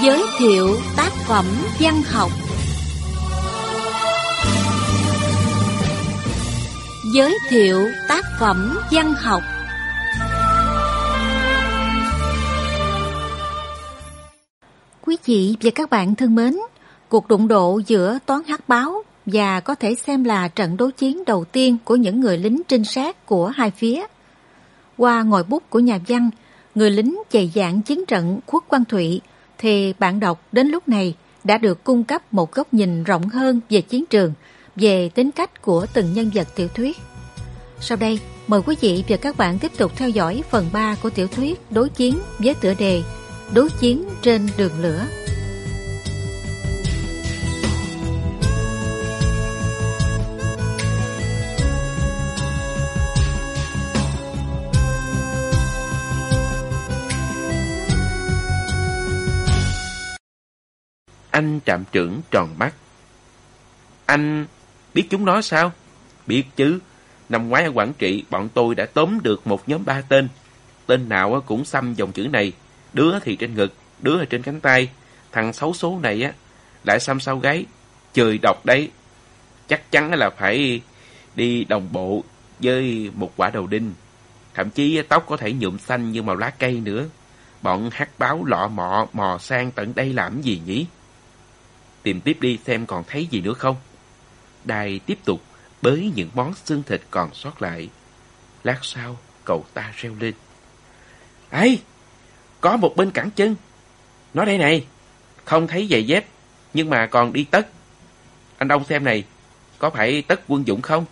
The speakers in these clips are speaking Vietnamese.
Giới thiệu tác phẩm văn học. Giới thiệu tác phẩm văn học. Quý vị và các bạn thân mến, cuộc đụng độ giữa toán hắc báo và có thể xem là trận đấu chiến đầu tiên của những người lính trinh sát của hai phía. Qua ngòi bút của nhà văn, người lính dày dạn chiến trận Khuất Quang Thụy, thì bạn đọc đến lúc này đã được cung cấp một góc nhìn rộng hơn về chiến trường, về tính cách của từng nhân vật tiểu thuyết. Sau đây, mời quý vị và các bạn tiếp tục theo dõi phần 3 của tiểu thuyết Đối chiến với tựa đề Đối chiến trên đường lửa. Anh trạm trưởng tròn mắt. Anh biết chúng nó sao? Biết chứ. Năm ngoái ở Quảng Trị, bọn tôi đã tóm được một nhóm 3 tên. Tên nào cũng xăm dòng chữ này. Đứa thì trên ngực, đứa ở trên cánh tay. Thằng xấu số này lại xăm sau gáy. Trời độc đấy. Chắc chắn là phải đi đồng bộ với một quả đầu đinh. Thậm chí tóc có thể nhuộm xanh như màu lá cây nữa. Bọn hắc báo lọ mọ mò sang tận đây làm gì nhỉ? Tìm tiếp đi xem còn thấy gì nữa không. Đài tiếp tục bới những món xương thịt còn sót lại. Lát sau, cậu ta reo lên. Ê! Có một bên cẳng chân. Nó đây này. Không thấy giày dép, nhưng mà còn đi tất. Anh Đông xem này, có phải tất quân dụng không?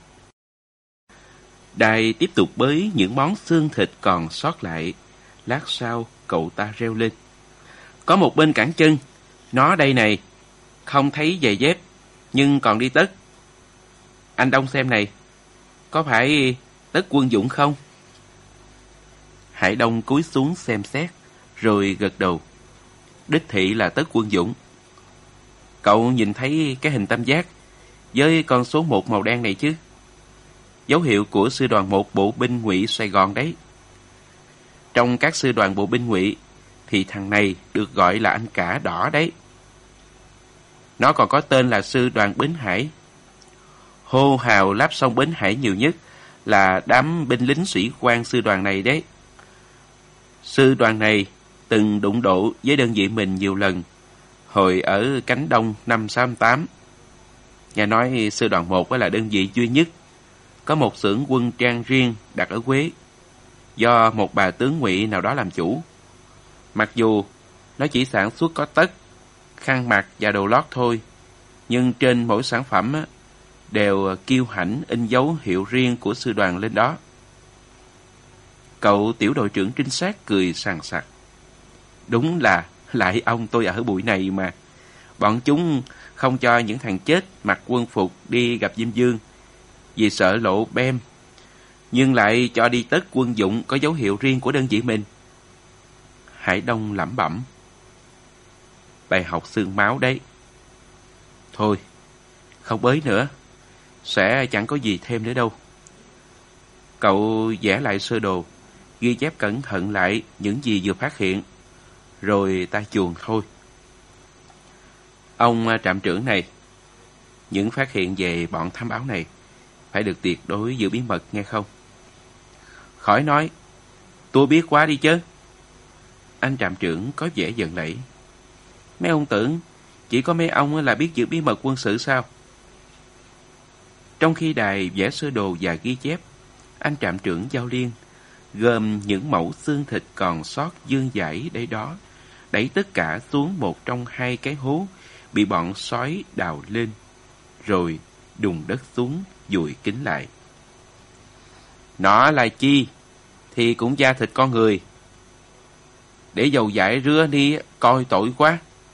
Đài tiếp tục bới những món xương thịt còn sót lại. Lát sau, cậu ta reo lên. Có một bên cẳng chân. Nó đây này. Không thấy giày dép, nhưng còn đi tất. Anh Đông xem này, có phải tất quân dụng không? Hải Đông cúi xuống xem xét, rồi gật đầu. Đích thị là tất quân dụng. Cậu nhìn thấy cái hình tam giác với con số 1 màu đen này chứ? Dấu hiệu của sư đoàn 1 bộ binh Ngụy Sài Gòn đấy. Trong các sư đoàn bộ binh Ngụy thì thằng này được gọi là anh cả đỏ đấy. Nó còn có tên là sư đoàn Bến Hải. Hô hào láp sông Bến Hải nhiều nhất là đám binh lính sĩ quan sư đoàn này đấy. Sư đoàn này từng đụng độ với đơn vị mình nhiều lần, hồi ở cánh Đông năm 68. Nghe nói sư đoàn 1 là đơn vị duy nhất có một xưởng quân trang riêng đặt ở Quế, do một bà tướng Ngụy nào đó làm chủ. Mặc dù nó chỉ sản xuất có tất, khăn mặt và đồ lót thôi, nhưng trên mỗi sản phẩm đều kiêu hãnh in dấu hiệu riêng của sư đoàn lên đó. Cậu tiểu đội trưởng trinh sát cười sằng sặc. Đúng là lại ông tôi ở bụi này mà. Bọn chúng không cho những thằng chết mặc quân phục đi gặp Diêm Dương vì sợ lộ bem, nhưng lại cho đi tất quân dụng có dấu hiệu riêng của đơn vị mình. Hải Đông lẩm bẩm. Bài học xương máu đấy. Thôi, không bới nữa, sẽ chẳng có gì thêm nữa đâu. Cậu vẽ lại sơ đồ, ghi chép cẩn thận lại những gì vừa phát hiện, rồi ta chuồn thôi. Ông trạm trưởng này, những phát hiện về bọn thám báo này phải được tuyệt đối giữ bí mật nghe không? Khỏi nói, tôi biết quá đi chứ. Anh trạm trưởng có vẻ giận lẫy. Mấy ông tưởng chỉ có mấy ông là biết giữ bí mật quân sự sao? Trong khi Đài vẽ sơ đồ và ghi chép, anh trạm trưởng Giao Liên gồm những mẫu xương thịt còn sót vương vãi đấy đó, đẩy tất cả xuống một trong 2 cái hố bị bọn sói đào lên, rồi đùng đất xuống dùi kín lại. Nó là chi thì cũng da thịt con người. Để dầu dại rưa đi coi tội quá.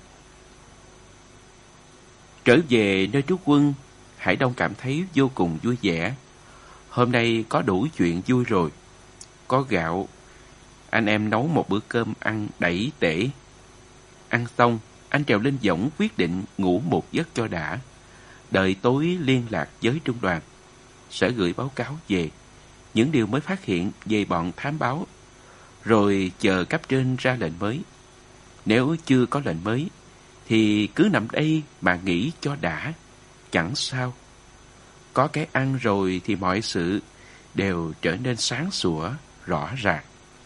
Trở về nơi trú quân, Hải Đông cảm thấy vô cùng vui vẻ. Hôm nay có đủ chuyện vui rồi. Có gạo, anh em nấu một bữa cơm ăn đẩy tể. Ăn xong, anh trèo lên võng quyết định ngủ một giấc cho đã. Đợi tối liên lạc với trung đoàn, sẽ gửi báo cáo về những điều mới phát hiện về bọn thám báo, rồi chờ cấp trên ra lệnh mới. Nếu chưa có lệnh mới, thì cứ nằm đây mà nghỉ cho đã, chẳng sao. Có cái ăn rồi thì mọi sự đều trở nên sáng sủa, rõ ràng.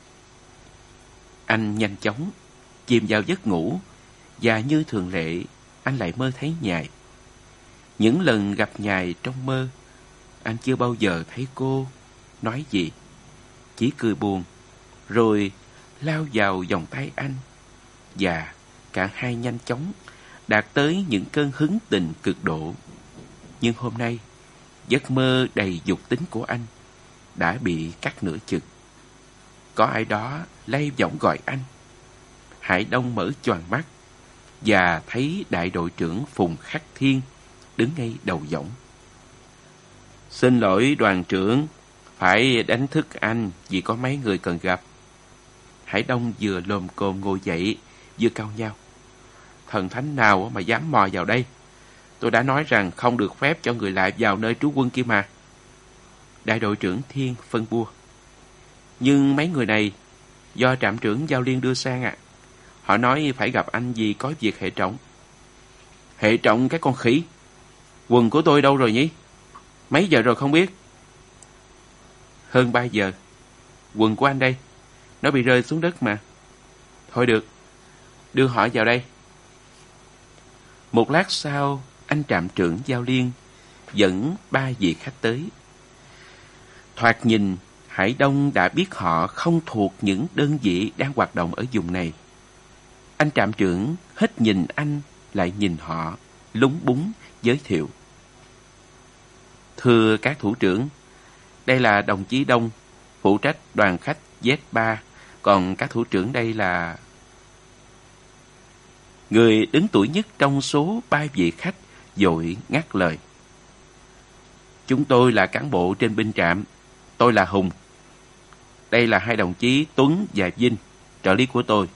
Anh nhanh chóng chìm vào giấc ngủ, và như thường lệ, anh lại mơ thấy Nhài. Những lần gặp Nhài trong mơ, anh chưa bao giờ thấy cô nói gì, chỉ cười buồn, rồi lao vào vòng tay anh, và cả hai nhanh chóng đạt tới những cơn hứng tình cực độ. Nhưng hôm nay, giấc mơ đầy dục tính của anh đã bị cắt nửa chừng. Có ai đó lay võng gọi anh. Hải Đông mở choàng mắt và thấy đại đội trưởng Phùng Khắc Thiên đứng ngay đầu võng. Xin lỗi đoàn trưởng, phải đánh thức anh vì có mấy người cần gặp. Hải Đông vừa lồm cồm ngồi dậy, vừa cau nhao. Thần thánh nào mà dám mò vào đây? Tôi đã nói rằng không được phép cho người lạ vào nơi trú quân kia mà. Đại đội trưởng Thiên phân bua. Nhưng mấy người này do trạm trưởng Giao Liên đưa sang ạ. Họ nói phải gặp anh vì có việc hệ trọng. Hệ trọng cái con khỉ. Quần của tôi đâu rồi nhỉ? Mấy giờ rồi không biết? Hơn 3 giờ. Quần của anh đây. Nó bị rơi xuống đất mà. Thôi được, đưa họ vào đây. Một lát sau, anh trạm trưởng Giao Liên dẫn 3 vị khách tới. Thoạt nhìn, Hải Đông đã biết họ không thuộc những đơn vị đang hoạt động ở vùng này. Anh trạm trưởng hết nhìn anh lại nhìn họ, lúng búng giới thiệu. Thưa các thủ trưởng, đây là đồng chí Đông, phụ trách đoàn khách Z3, còn các thủ trưởng đây là... Người đứng tuổi nhất trong số 3 vị khách vội ngắt lời. Chúng tôi là cán bộ trên binh trạm, tôi là Hùng. Đây là hai đồng chí Tuấn và Vinh, trợ lý của tôi.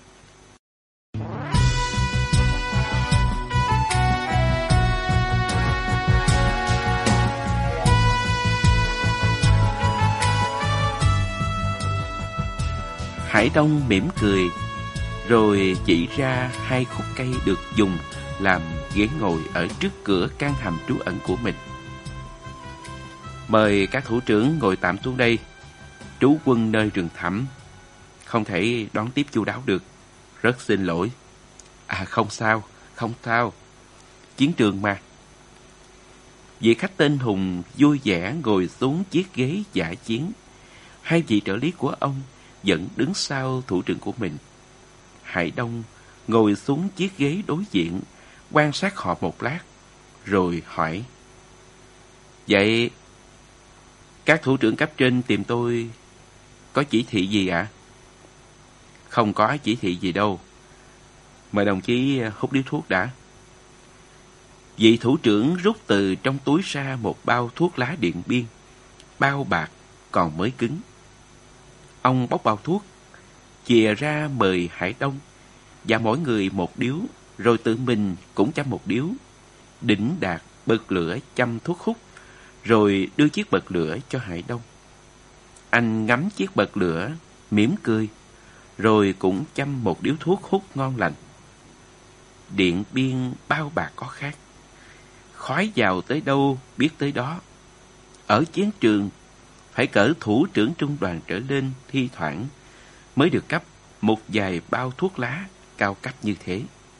Hải Đông mỉm cười, rồi chỉ ra 2 khúc cây được dùng làm ghế ngồi ở trước cửa căn hầm trú ẩn của mình. Mời các thủ trưởng ngồi tạm xuống đây. Trú quân nơi rừng thẳm, không thể đón tiếp chu đáo được. Rất xin lỗi. Không sao, không sao. Chiến trường mà. Vị khách tên Hùng vui vẻ ngồi xuống chiếc ghế dã chiến. 2 vị trợ lý của ông vẫn đứng sau thủ trưởng của mình. Hải Đông ngồi xuống chiếc ghế đối diện, quan sát họ một lát, rồi hỏi. Vậy, các thủ trưởng cấp trên tìm tôi có chỉ thị gì ạ? Không có chỉ thị gì đâu. Mời đồng chí hút điếu thuốc đã. Vị thủ trưởng rút từ trong túi ra một bao thuốc lá Điện Biên, bao bạc còn mới cứng. Ông bóc bao thuốc, chìa ra mời Hải Đông và mỗi người một điếu, rồi tự mình cũng châm một điếu. Đỉnh Đạt bật lửa châm thuốc hút, rồi đưa chiếc bật lửa cho Hải Đông. Anh ngắm chiếc bật lửa, mỉm cười, rồi cũng châm một điếu thuốc hút ngon lành. Điện Biên bao bạc có khác. Khói vào tới đâu biết tới đó. Ở chiến trường, phải cỡ thủ trưởng trung đoàn trở lên thi thoảng mới được cấp một vài bao thuốc lá cao cấp như thế.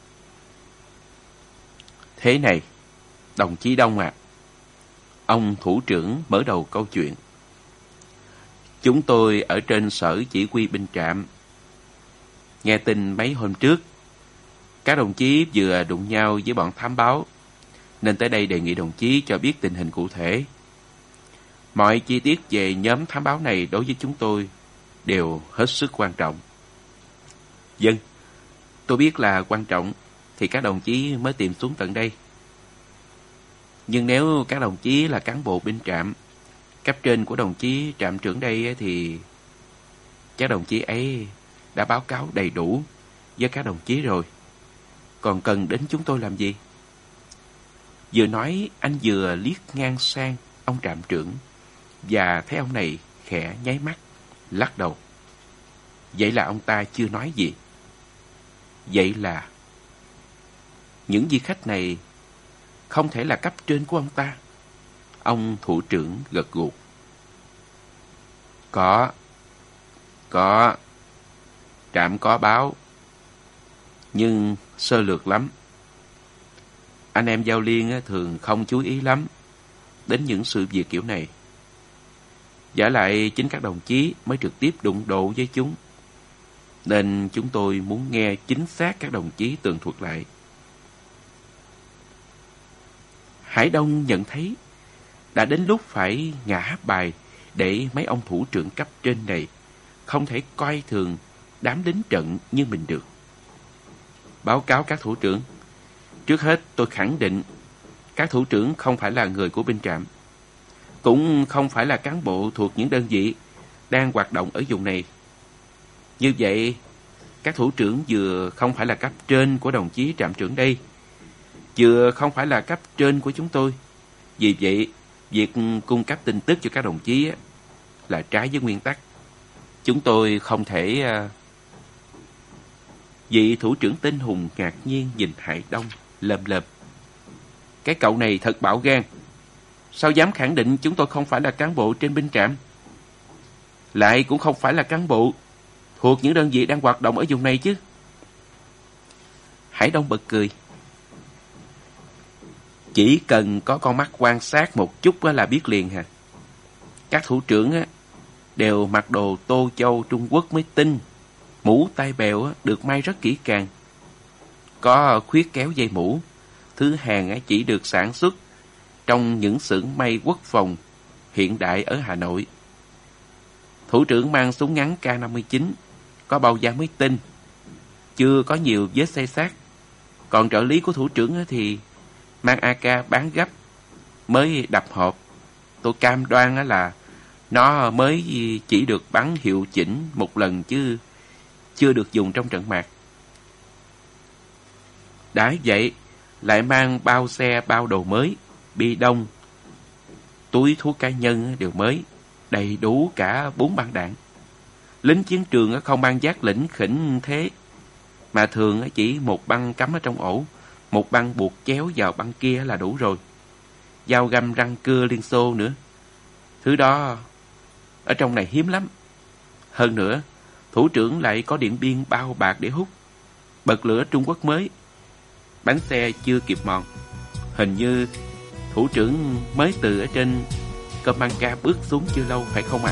Thế này, đồng chí Đông ạ. Ông thủ trưởng mở đầu câu chuyện. Chúng tôi ở trên sở chỉ huy binh trạm. Nghe tin mấy hôm trước, các đồng chí vừa đụng nhau với bọn thám báo, nên tới đây đề nghị đồng chí cho biết tình hình cụ thể. Mọi chi tiết về nhóm thám báo này đối với chúng tôi đều hết sức quan trọng. Vâng, tôi biết là quan trọng thì các đồng chí mới tìm xuống tận đây. Nhưng nếu các đồng chí là cán bộ binh trạm, cấp trên của đồng chí trạm trưởng đây thì các đồng chí ấy đã báo cáo đầy đủ với các đồng chí rồi. Còn cần đến chúng tôi làm gì? Vừa nói anh vừa liếc ngang sang ông trạm trưởng và thấy ông này khẽ nháy mắt, lắc đầu. Vậy là ông ta chưa nói gì. Vậy là những vị khách này không thể là cấp trên của ông ta. Ông thủ trưởng gật gù. Có. Trạm có báo. Nhưng sơ lược lắm. Anh em giao liên thường không chú ý lắm đến những sự việc kiểu này. Vả lại chính các đồng chí mới trực tiếp đụng độ với chúng. Nên chúng tôi muốn nghe chính xác các đồng chí tường thuật lại. Hải Đông nhận thấy đã đến lúc phải ngã bài để mấy ông thủ trưởng cấp trên này không thể coi thường đám lính trận như mình được. Báo cáo các thủ trưởng, trước hết tôi khẳng định các thủ trưởng không phải là người của binh trạm, cũng không phải là cán bộ thuộc những đơn vị đang hoạt động ở vùng này. Như vậy, các thủ trưởng vừa không phải là cấp trên của đồng chí trạm trưởng đây, vừa không phải là cấp trên của chúng tôi. Vì vậy, việc cung cấp tin tức cho các đồng chí là trái với nguyên tắc. Chúng tôi không thể... Vị thủ trưởng tên Hùng ngạc nhiên nhìn Hải Đông lầm lầm. Cái cậu này thật bạo gan. Sao dám khẳng định chúng tôi không phải là cán bộ trên binh trạm? Lại cũng không phải là cán bộ thuộc những đơn vị đang hoạt động ở vùng này chứ? Hải Đông bật cười. Chỉ cần có con mắt quan sát một chút là biết liền hả? Các thủ trưởng đều mặc đồ Tô Châu Trung Quốc mới tin. Mũ tai bèo được may rất kỹ càng. Có khuyết kéo dây mũ. Thứ hàng chỉ được sản xuất trong những xưởng may quốc phòng hiện đại ở Hà Nội. Thủ trưởng mang súng ngắn K59, có bao da mới tinh, chưa có nhiều vết xây xát. Còn trợ lý của thủ trưởng thì mang AK bán gấp, mới đập hộp. Tôi cam đoan là nó mới chỉ được bắn hiệu chỉnh một lần chứ chưa được dùng trong trận mạc. Đã vậy, lại mang bao xe bao đồ mới, bi đông, túi thuốc cá nhân đều mới, đầy đủ cả 4 băng đạn. Lính chiến trường không mang vác lĩnh khỉnh thế, mà thường chỉ một băng cắm ở trong ổ, một băng buộc chéo vào băng kia là đủ rồi. Dao găm răng cưa Liên Xô nữa. Thứ đó ở trong này hiếm lắm. Hơn nữa, thủ trưởng lại có điện biên bao bạc để hút, bật lửa Trung Quốc mới. Bánh xe chưa kịp mòn. Hình như thủ trưởng mới từ ở trên Comanca bước xuống chưa lâu phải không ạ?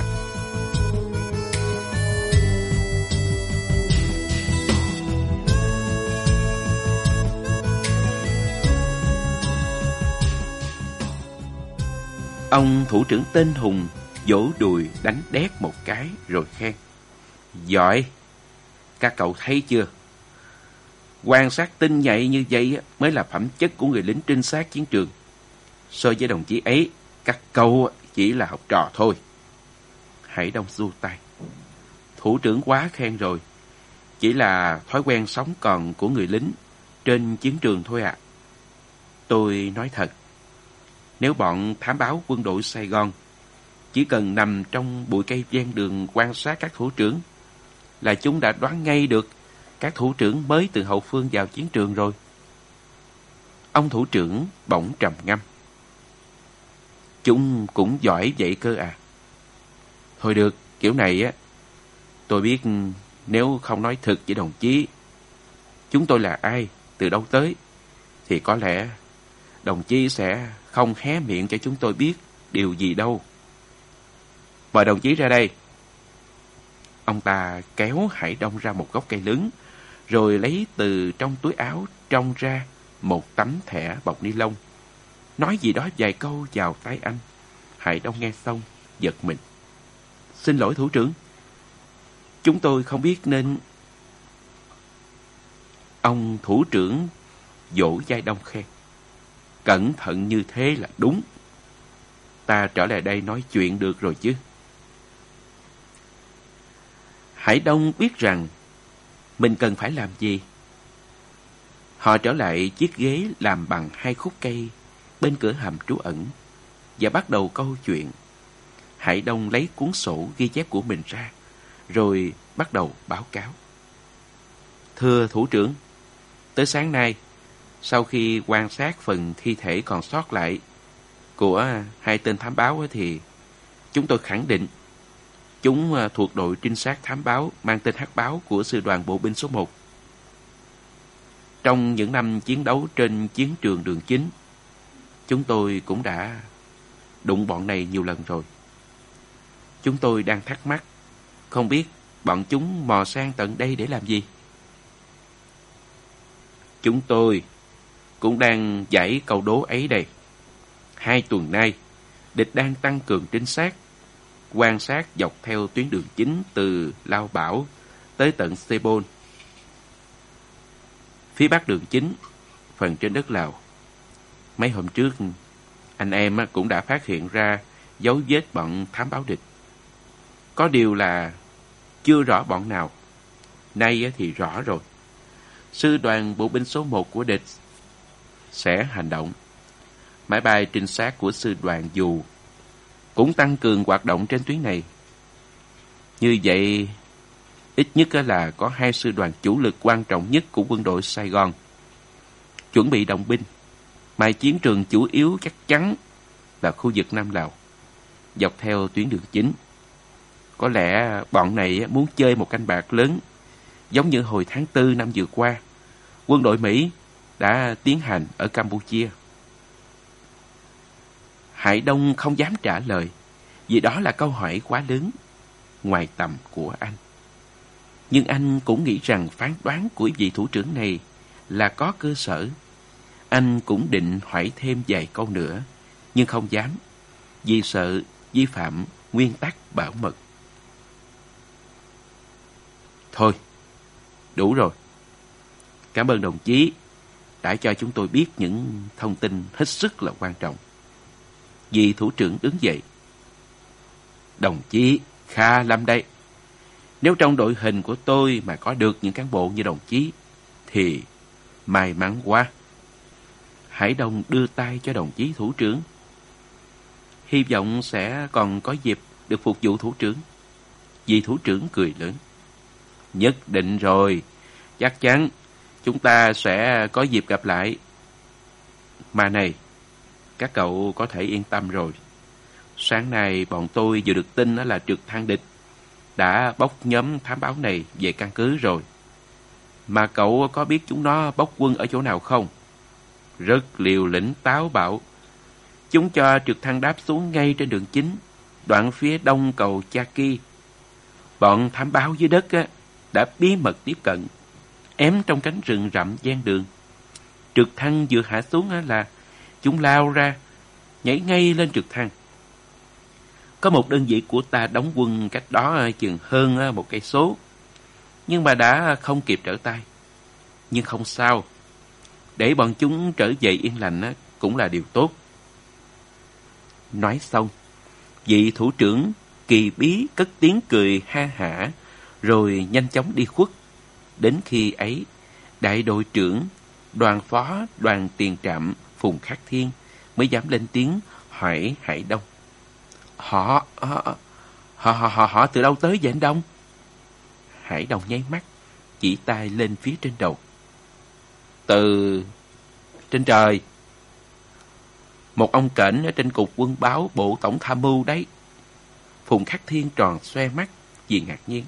Ông thủ trưởng tên Hùng vỗ đùi đánh đét một cái rồi khen. Giỏi! Các cậu thấy chưa? Quan sát tinh nhạy như vậy mới là phẩm chất của người lính trinh sát chiến trường. So với đồng chí ấy, các cậu chỉ là học trò thôi. Hải Đông xua tay. Thủ trưởng quá khen rồi. Chỉ là thói quen sống còn của người lính trên chiến trường thôi ạ. Tôi nói thật, nếu bọn thám báo quân đội Sài Gòn chỉ cần nằm trong bụi cây ven đường quan sát các thủ trưởng là chúng đã đoán ngay được các thủ trưởng mới từ hậu phương vào chiến trường rồi. Ông thủ trưởng bỗng trầm ngâm. Chúng cũng giỏi vậy cơ à? Thôi được, kiểu này tôi biết nếu không nói thực với đồng chí chúng tôi là ai, từ đâu tới, thì có lẽ đồng chí sẽ không hé miệng cho chúng tôi biết điều gì đâu. Mời đồng chí ra đây. Ông ta kéo Hải Đông ra một gốc cây lớn, rồi lấy từ trong túi áo trông ra một tấm thẻ bọc ni lông. Nói gì đó vài câu vào tai anh. Hải Đông nghe xong, giật mình. Xin lỗi thủ trưởng, chúng tôi không biết nên... Ông thủ trưởng vỗ vai Đông khen. Cẩn thận như thế là đúng. Ta trở lại đây nói chuyện được rồi chứ. Hải Đông biết rằng mình cần phải làm gì. Họ trở lại chiếc ghế làm bằng 2 khúc cây bên cửa hầm trú ẩn và bắt đầu câu chuyện. Hải Đông lấy cuốn sổ ghi chép của mình ra, rồi bắt đầu báo cáo. Thưa thủ trưởng, tới sáng nay, sau khi quan sát phần thi thể còn sót lại của 2 tên thám báo thì chúng tôi khẳng định chúng thuộc đội trinh sát thám báo mang tên Hắc Báo của sư đoàn bộ binh số 1. Trong những năm chiến đấu trên chiến trường đường chính, chúng tôi cũng đã đụng bọn này nhiều lần rồi. Chúng tôi đang thắc mắc, không biết bọn chúng mò sang tận đây để làm gì. Chúng tôi cũng đang giải câu đố ấy đây. 2 tuần nay, địch đang tăng cường trinh sát, quan sát dọc theo tuyến đường chính từ Lao Bảo tới tận Sebon, phía bắc đường chính, phần trên đất Lào. Mấy hôm trước, anh em cũng đã phát hiện ra dấu vết bọn thám báo địch. Có điều là chưa rõ bọn nào. Nay thì rõ rồi. Sư đoàn bộ binh số 1 của địch sẽ hành động. Máy bay trinh sát của sư đoàn dù cũng tăng cường hoạt động trên tuyến này. Như vậy, ít nhất là có 2 sư đoàn chủ lực quan trọng nhất của quân đội Sài Gòn chuẩn bị động binh, mà chiến trường chủ yếu chắc chắn là khu vực Nam Lào, dọc theo tuyến đường chính. Có lẽ bọn này muốn chơi một canh bạc lớn, giống như hồi tháng 4 năm vừa qua, quân đội Mỹ đã tiến hành ở Campuchia. Hải Đông không dám trả lời, vì đó là câu hỏi quá lớn, ngoài tầm của anh. Nhưng anh cũng nghĩ rằng phán đoán của vị thủ trưởng này là có cơ sở. Anh cũng định hỏi thêm vài câu nữa, nhưng không dám, vì sợ vi phạm nguyên tắc bảo mật. Thôi, đủ rồi. Cảm ơn đồng chí đã cho chúng tôi biết những thông tin hết sức là quan trọng. Vị thủ trưởng đứng dậy. Đồng chí khá lắm đấy. Nếu trong đội hình của tôi mà có được những cán bộ như đồng chí thì may mắn quá. Hải Đông đưa tay cho đồng chí thủ trưởng. Hy vọng sẽ còn có dịp được phục vụ thủ trưởng. Vị thủ trưởng cười lớn. Nhất định rồi. Chắc chắn chúng ta sẽ có dịp gặp lại. Mà này, các cậu có thể yên tâm rồi. Sáng nay bọn tôi vừa được tin là trực thăng địch đã bốc nhóm thám báo này về căn cứ rồi. Mà cậu có biết chúng nó bốc quân ở chỗ nào không? Rất liều lĩnh táo bạo. Chúng cho trực thăng đáp xuống ngay trên đường chính, đoạn phía đông cầu Chaki. Bọn thám báo dưới đất đã bí mật tiếp cận, ém trong cánh rừng rậm ven đường. Trực thăng vừa hạ xuống là chúng lao ra, nhảy ngay lên trực thăng. Có một đơn vị của ta đóng quân cách đó chừng hơn 1 cây số, nhưng mà đã không kịp trở tay. Nhưng không sao, để bọn chúng trở về yên lành cũng là điều tốt. Nói xong, vị thủ trưởng kỳ bí cất tiếng cười ha hả, rồi nhanh chóng đi khuất. Đến khi ấy, đại đội trưởng, đoàn phó, đoàn tiền trạm Phùng Khắc Thiên mới dám lên tiếng hỏi Hải Đông. Họ từ đâu tới vậy anh Đông? Hải Đông nháy mắt, chỉ tay lên phía trên đầu. Từ trên trời. Một ông kểnh ở trên cục quân báo bộ tổng tham mưu đấy. Phùng Khắc Thiên tròn xoe mắt vì ngạc nhiên.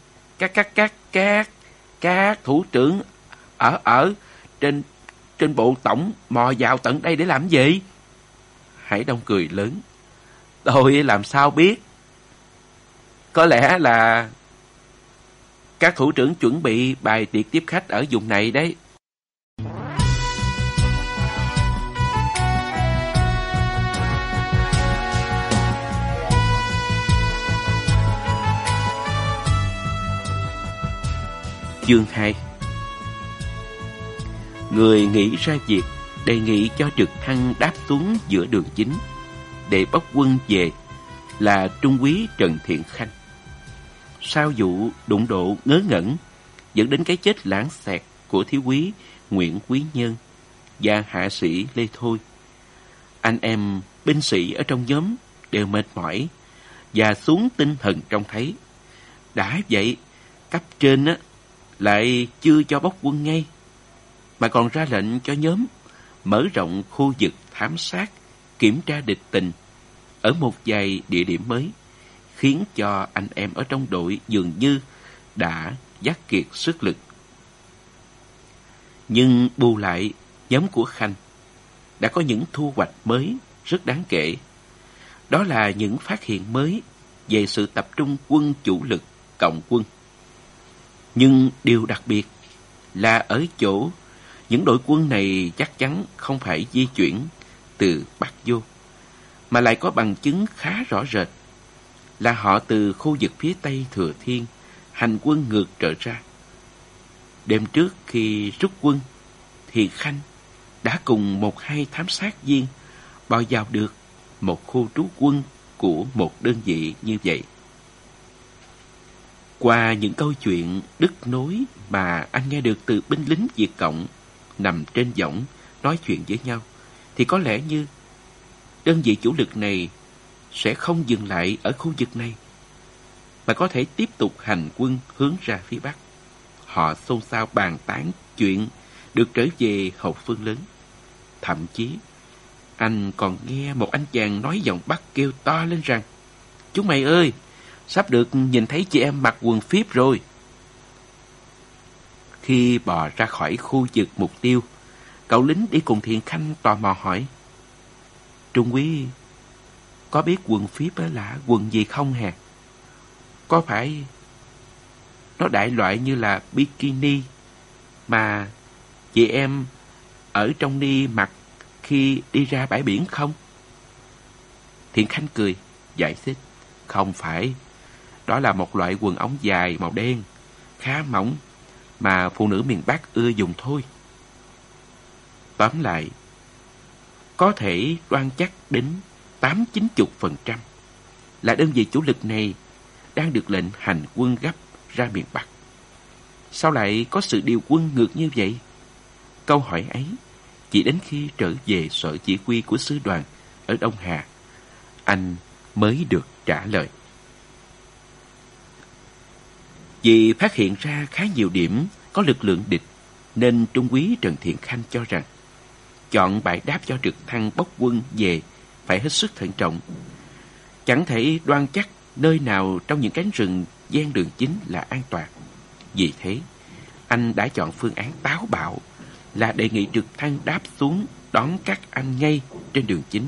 Các thủ trưởng ở trên bộ tổng mò vào tận đây để làm gì? Hải Đông cười lớn. Tôi làm sao biết? Có lẽ là các thủ trưởng chuẩn bị bài tiệc tiếp khách ở vùng này đấy. Chương 2. Người nghĩ ra việc đề nghị cho trực thăng đáp xuống giữa đường chính để bốc quân về là trung úy Trần Thiện Khanh. Sau vụ đụng độ ngớ ngẩn dẫn đến cái chết lãng xẹt của thiếu úy Nguyễn Quý Nhân và hạ sĩ Lê Thôi, anh em binh sĩ ở trong nhóm đều mệt mỏi và xuống tinh thần trông thấy. Đã vậy, cấp trên lại chưa cho bốc quân ngay, mà còn ra lệnh cho nhóm mở rộng khu vực thám sát, kiểm tra địch tình ở một vài địa điểm mới, khiến cho anh em ở trong đội dường như đã vắt kiệt sức lực. Nhưng bù lại, nhóm của Khanh đã có những thu hoạch mới rất đáng kể. Đó là những phát hiện mới về sự tập trung quân chủ lực cộng quân. Nhưng điều đặc biệt là ở chỗ những đội quân này chắc chắn không phải di chuyển từ Bắc vô, mà lại có bằng chứng khá rõ rệt là họ từ khu vực phía Tây Thừa Thiên hành quân ngược trở ra. Đêm trước khi rút quân thì Khanh đã cùng 1-2 thám sát viên bò vào được một khu trú quân của một đơn vị như vậy. Qua những câu chuyện đứt nối mà anh nghe được từ binh lính Việt Cộng nằm trên võng nói chuyện với nhau, thì có lẽ như đơn vị chủ lực này sẽ không dừng lại ở khu vực này, mà có thể tiếp tục hành quân hướng ra phía Bắc. Họ xôn xao bàn tán chuyện được trở về hậu phương lớn. Thậm chí, anh còn nghe một anh chàng nói giọng Bắc kêu to lên rằng: "Chúng mày ơi, sắp được nhìn thấy chị em mặc quần phíp rồi." Khi bò ra khỏi khu vực mục tiêu, cậu lính đi cùng Thiện Khanh tò mò hỏi: "Trung úy có biết quần phíp là quần gì không hả? Có phải nó đại loại như là bikini mà chị em ở trong ni mặc khi đi ra bãi biển không?" Thiện Khanh cười, giải thích: "Không phải. Đó là một loại quần ống dài màu đen, khá mỏng, mà phụ nữ miền Bắc ưa dùng thôi." Tóm lại, có thể đoan chắc đến 80-90% là đơn vị chủ lực này đang được lệnh hành quân gấp ra miền Bắc. Sao lại có sự điều quân ngược như vậy? Câu hỏi ấy chỉ đến khi trở về sở chỉ huy của sư đoàn ở Đông Hà, anh mới được trả lời. Vì phát hiện ra khá nhiều điểm có lực lượng địch, nên Trung úy Trần Thiện Khanh cho rằng chọn bãi đáp cho trực thăng bốc quân về phải hết sức thận trọng. Chẳng thể đoan chắc nơi nào trong những cánh rừng ven đường chính là an toàn. Vì thế, anh đã chọn phương án táo bạo là đề nghị trực thăng đáp xuống đón các anh ngay trên đường chính.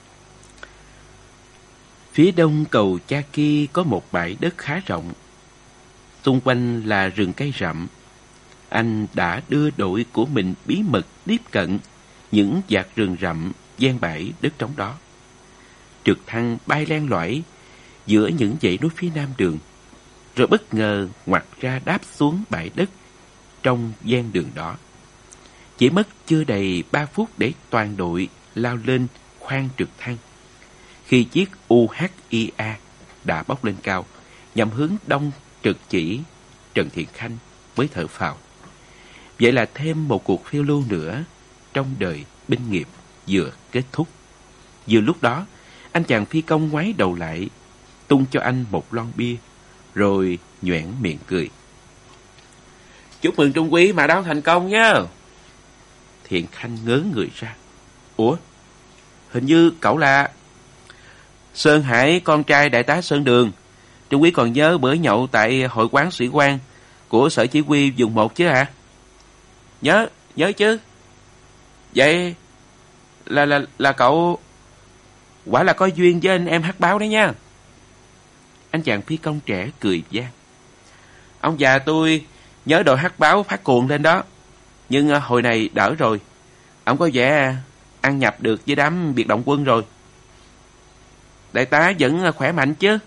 Phía đông cầu Cha Ki có một bãi đất khá rộng, xung quanh là rừng cây rậm. Anh đã đưa đội của mình bí mật tiếp cận những vạt rừng rậm ven bãi đất trống đó. Trực thăng bay len lỏi giữa những dãy núi phía nam đường, rồi bất ngờ ngoặt ra đáp xuống bãi đất trong ven đường đó. Chỉ mất chưa đầy 3 phút để toàn đội lao lên khoang trực thăng, khi chiếc UHIA đã bốc lên cao nhằm hướng đông trực chỉ, Trần Thiện Khanh mới thở phào. Vậy là thêm một cuộc phiêu lưu nữa trong đời binh nghiệp vừa kết thúc. Vừa lúc đó, anh chàng phi công ngoái đầu lại, tung cho anh một lon bia, rồi nhoẻn miệng cười: "Chúc mừng Trung úy mã đáo thành công nhé." Thiện Khanh ngớ người ra: "Ủa, hình như cậu là Sơn Hải, con trai đại tá Sơn Đường. Trung úy còn nhớ bữa nhậu tại hội quán sĩ quan của sở chỉ huy vùng 1 chứ hả?" Nhớ chứ. Vậy là cậu quả là có duyên với anh em hát báo đấy nha." Anh chàng phi công trẻ cười vang: "Ông già tôi nhớ đội hát báo phát cuồng lên đó, nhưng hồi này đỡ rồi. Ông có vẻ ăn nhập được với đám biệt động quân rồi. Đại tá vẫn khỏe mạnh chứ?"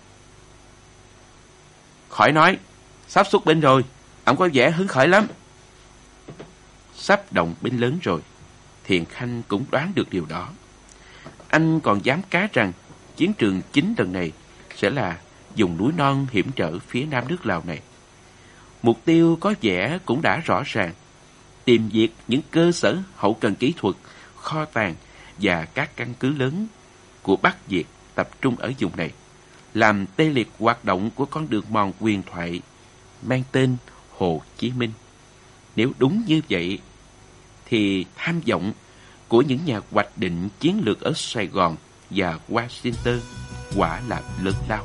"Khỏi nói, sắp xuất binh rồi, ông có vẻ hứng khởi lắm." Sắp động binh lớn rồi, Thiện Khanh cũng đoán được điều đó. Anh còn dám cá rằng chiến trường chính lần này sẽ là vùng núi non hiểm trở phía nam nước Lào này. Mục tiêu có vẻ cũng đã rõ ràng: tìm diệt những cơ sở hậu cần kỹ thuật, kho tàng và các căn cứ lớn của Bắc Việt tập trung ở vùng này, làm tê liệt hoạt động của con đường mòn huyền thoại mang tên Hồ Chí Minh. Nếu đúng như vậy, thì tham vọng của những nhà hoạch định chiến lược ở Sài Gòn và Washington quả là lớn lao.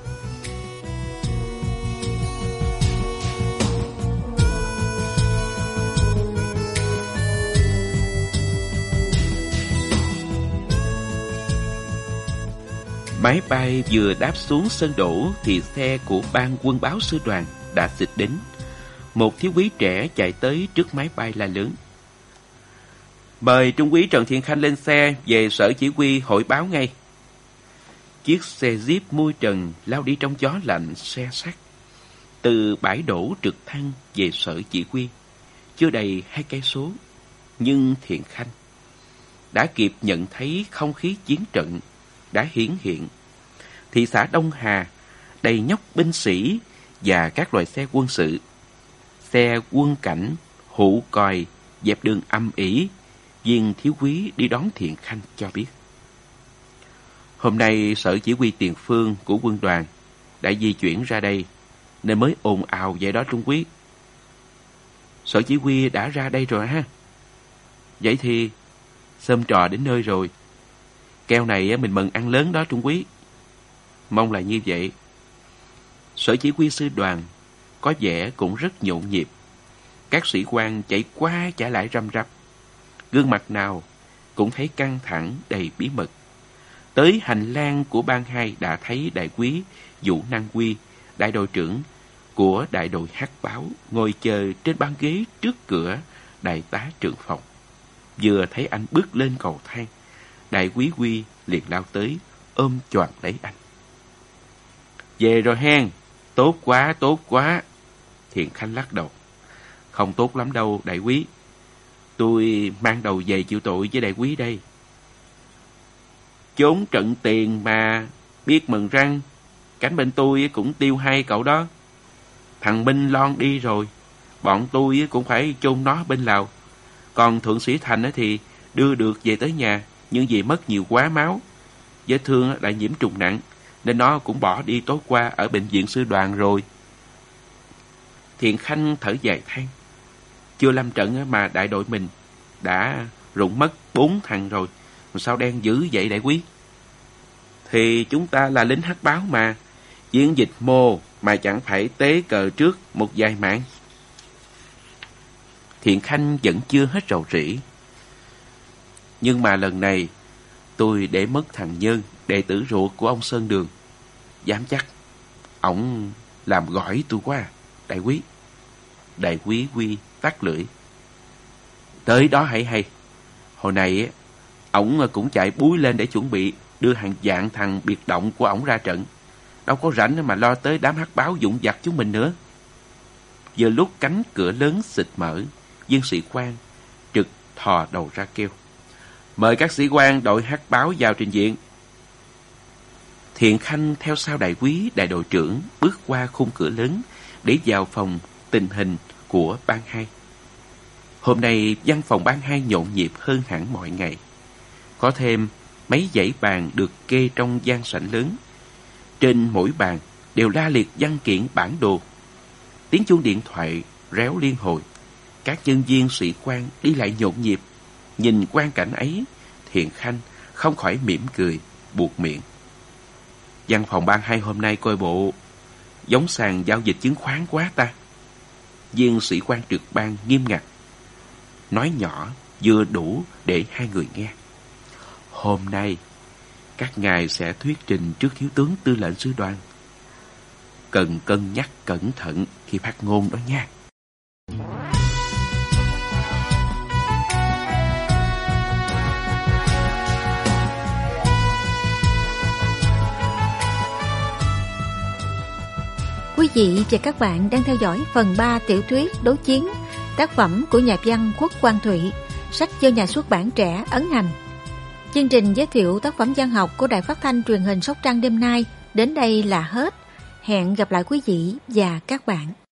Máy bay vừa đáp xuống sân đổ thì xe của ban quân báo sư đoàn đã xịt đến. Một thiếu úy trẻ chạy tới trước máy bay la lớn: "Mời Trung úy Trần Thiện Khanh lên xe về sở chỉ huy hội báo ngay." Chiếc xe Jeep mui trần lao đi trong gió lạnh se sắt. Từ bãi đổ trực thăng về sở chỉ huy chưa đầy 2 cây số, nhưng Thiện Khanh đã kịp nhận thấy không khí chiến trận đã hiển hiện. Thị xã Đông Hà đầy nhóc binh sĩ và các loại xe quân sự. Xe quân cảnh hụ còi dẹp đường âm ỉ. Viên thiếu úy đi đón Thiện Khanh cho biết: "Hôm nay sở chỉ huy tiền phương của quân đoàn đã di chuyển ra đây nên mới ồn ào vậy đó Trung úy." "Sở chỉ huy đã ra đây rồi ha? Vậy thì xôm trò đến nơi rồi. Keo này mình mừng ăn lớn đó Trung úy." "Mong là như vậy." Sở chỉ huy sư đoàn có vẻ cũng rất nhộn nhịp. Các sĩ quan chạy qua chạy lại răm rắp. Gương mặt nào cũng thấy căng thẳng đầy bí mật. Tới hành lang của ban 2 đã thấy đại úy Vũ Năng Quy, đại đội trưởng của đại đội Hắc Báo, ngồi chờ trên băng ghế trước cửa đại tá trưởng phòng. Vừa thấy anh bước lên cầu thang, đại úy Quy liền lao tới ôm choàng lấy anh. "Về rồi hen, tốt quá, tốt quá." Thiện Khanh lắc đầu: "Không tốt lắm đâu đại úy. Tôi mang đầu về chịu tội với đại úy đây." "Trốn trận tiền mà biết mừng răng. Cánh bên tôi cũng tiêu 2 cậu đó. Thằng Minh Lon đi rồi, bọn tôi cũng phải chôn nó bên Lào. Còn Thượng Sĩ Thành thì đưa được về tới nhà, nhưng vì mất nhiều quá máu, vết thương đã nhiễm trùng nặng, nên nó cũng bỏ đi tối qua ở bệnh viện sư đoàn rồi." Thiện Khanh thở dài than: "Chưa lâm trận mà đại đội mình đã rụng mất 4 thằng rồi, sao đen dữ vậy đại úy?" "Thì chúng ta là lính Hắc Báo mà, chiến dịch mô mà chẳng phải tế cờ trước một vài mạng." Thiện Khanh vẫn chưa hết rầu rĩ: "Nhưng mà lần này tôi để mất thằng Nhân, đệ tử ruột của ông Sơn Đường. Dám chắc ổng làm gỏi tôi quá đại úy." Đại úy Quy tắt lưỡi: "Tới đó hãy hay. Hồi này ổng cũng chạy búi lên để chuẩn bị đưa hàng vạn thằng biệt động của ổng ra trận. Đâu có rảnh mà lo tới đám Hắc Báo dũng dặt chúng mình nữa." Vừa lúc cánh cửa lớn xịt mở, viên sĩ quan trực thò đầu ra kêu: "Mời các sĩ quan đội Hắc Báo vào trình diện." Thiện Khanh theo sau đại úy đại đội trưởng bước qua khung cửa lớn để vào phòng tình hình của ban 2. Hôm nay văn phòng ban 2 nhộn nhịp hơn hẳn mọi ngày. Có thêm mấy dãy bàn được kê trong gian sảnh lớn. Trên mỗi bàn đều la liệt văn kiện bản đồ. Tiếng chuông điện thoại réo liên hồi. Các nhân viên sĩ quan đi lại nhộn nhịp. Nhìn quang cảnh ấy, Thiện Khanh không khỏi mỉm cười, buột miệng: "Văn phòng ban 2 hôm nay coi bộ giống sàn giao dịch chứng khoán quá ta." Viên sĩ quan trực ban nghiêm ngặt nói nhỏ vừa đủ để hai người nghe: "Hôm nay các ngài sẽ thuyết trình trước thiếu tướng tư lệnh sư đoàn. Cần cân nhắc cẩn thận khi phát ngôn đó nha." Quý vị và các bạn đang theo dõi phần 3 tiểu thuyết Đấu Chiến, tác phẩm của nhà văn Khuất Quang Thụy, sách do nhà xuất bản Trẻ ấn hành. Chương trình giới thiệu tác phẩm văn học của Đài Phát thanh Truyền hình Sóc Trăng đêm nay đến đây là hết. Hẹn gặp lại quý vị và các bạn.